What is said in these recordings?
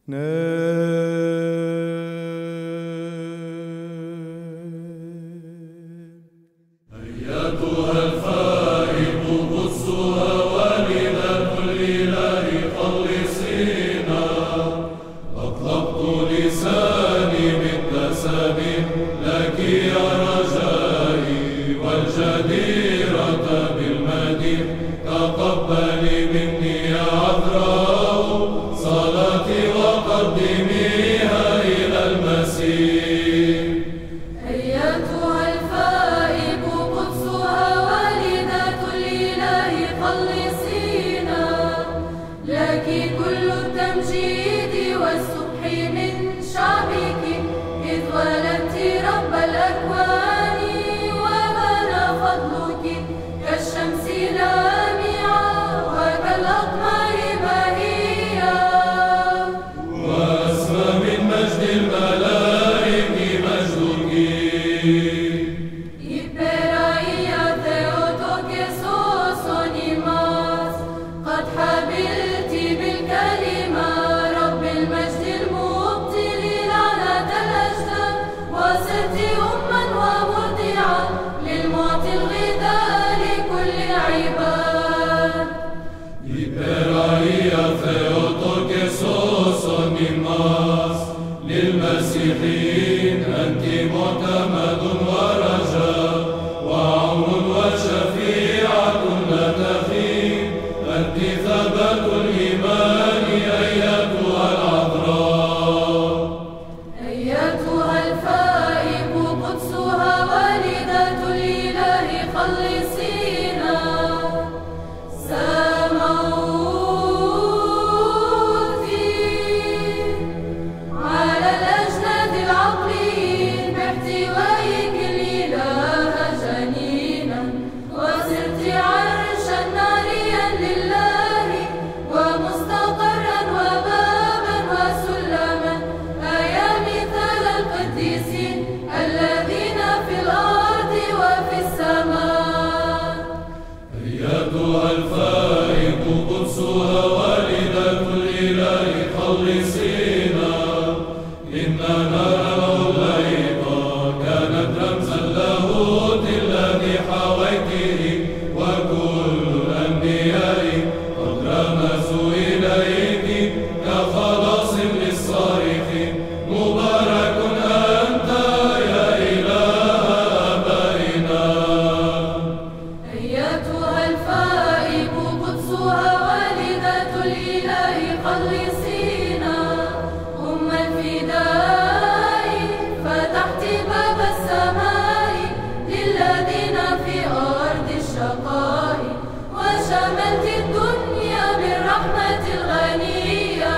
أيتها الفائق قدسها والدة الإله خلصينا. أطلقت لساني بالتسابيح لك يا رجائي والجديرة بالمديح. تقبلي مني يا عذراء صلاتي وقدميها إلى المسيح. أيتها الفائق قدسها والدة الإله خلصينا. لك كل التمجيد والسبح من شعبك، إذ ولدت رب الأكوان وبنى فضلك كالشمس لامعة وكالأقمار باهية. وأسمى من مجد الملائك مجدك. Υπεραία Θεοτόκε σώσον ημάς. قد حبلت بالكلمة رب المجد المبطل لعنة الأجداد، وصرت أما ومرضعا للمعطي الغذاء لكل عباد. Υπεραία Θεοτόκε σώσον ημάς. للمسيحيين أنت معتمد ورجاء وعون وشفيعة لا تخيب. أنت ثبات الإيمان أيتها العذراء. أيتها الفائق قدسها والدة الإله خلصينا. سموتي على الأجناد العقليين باحتوائك الإله جنينا، وصرت عرشا ناريا لله ومستقرا وبابا وسلما. أيا مثال القديسين الذين في الأرض وفي السماء. أيتها الفائق قدسها والدة الإله خلصينا. إننا نرى الليل كانت رمزا اللاهوت الذي حويته، وكل الأنبياء قد رمزوا إليك كخلاص للصارخين. مبارك أنت يا إله آبائنا. أيتها الفائق قدسها والدة الإله خلصينا. أم الفداء فتحت باب السماء للذين في أرض الشقاء، وشملت الدنيا بالرحمة الغنية.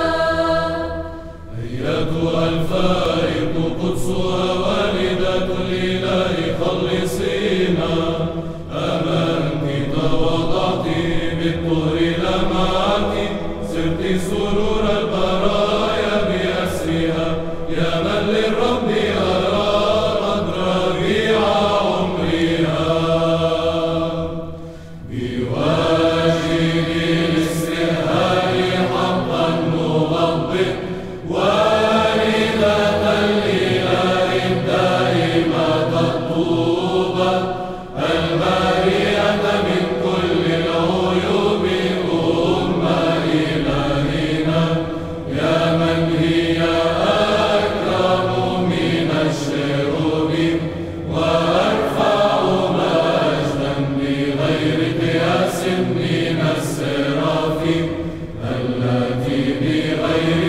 أيتها الفائق قدسها والدة الإله خلصينا. آمنت تواضعت بالطهر لمعت، صرت سرور البرايا بأسرها. يا من للرب أراد ربيع عمرها. بواجب الاستهلاك حقا نغضب والدة الإله الدائمة الطوبى البريئة من كل العيوب. أم إلهنا يا من هي أكرم من الشعوب، وأرفع مجدا بغير قياس من السرافيم التي بغير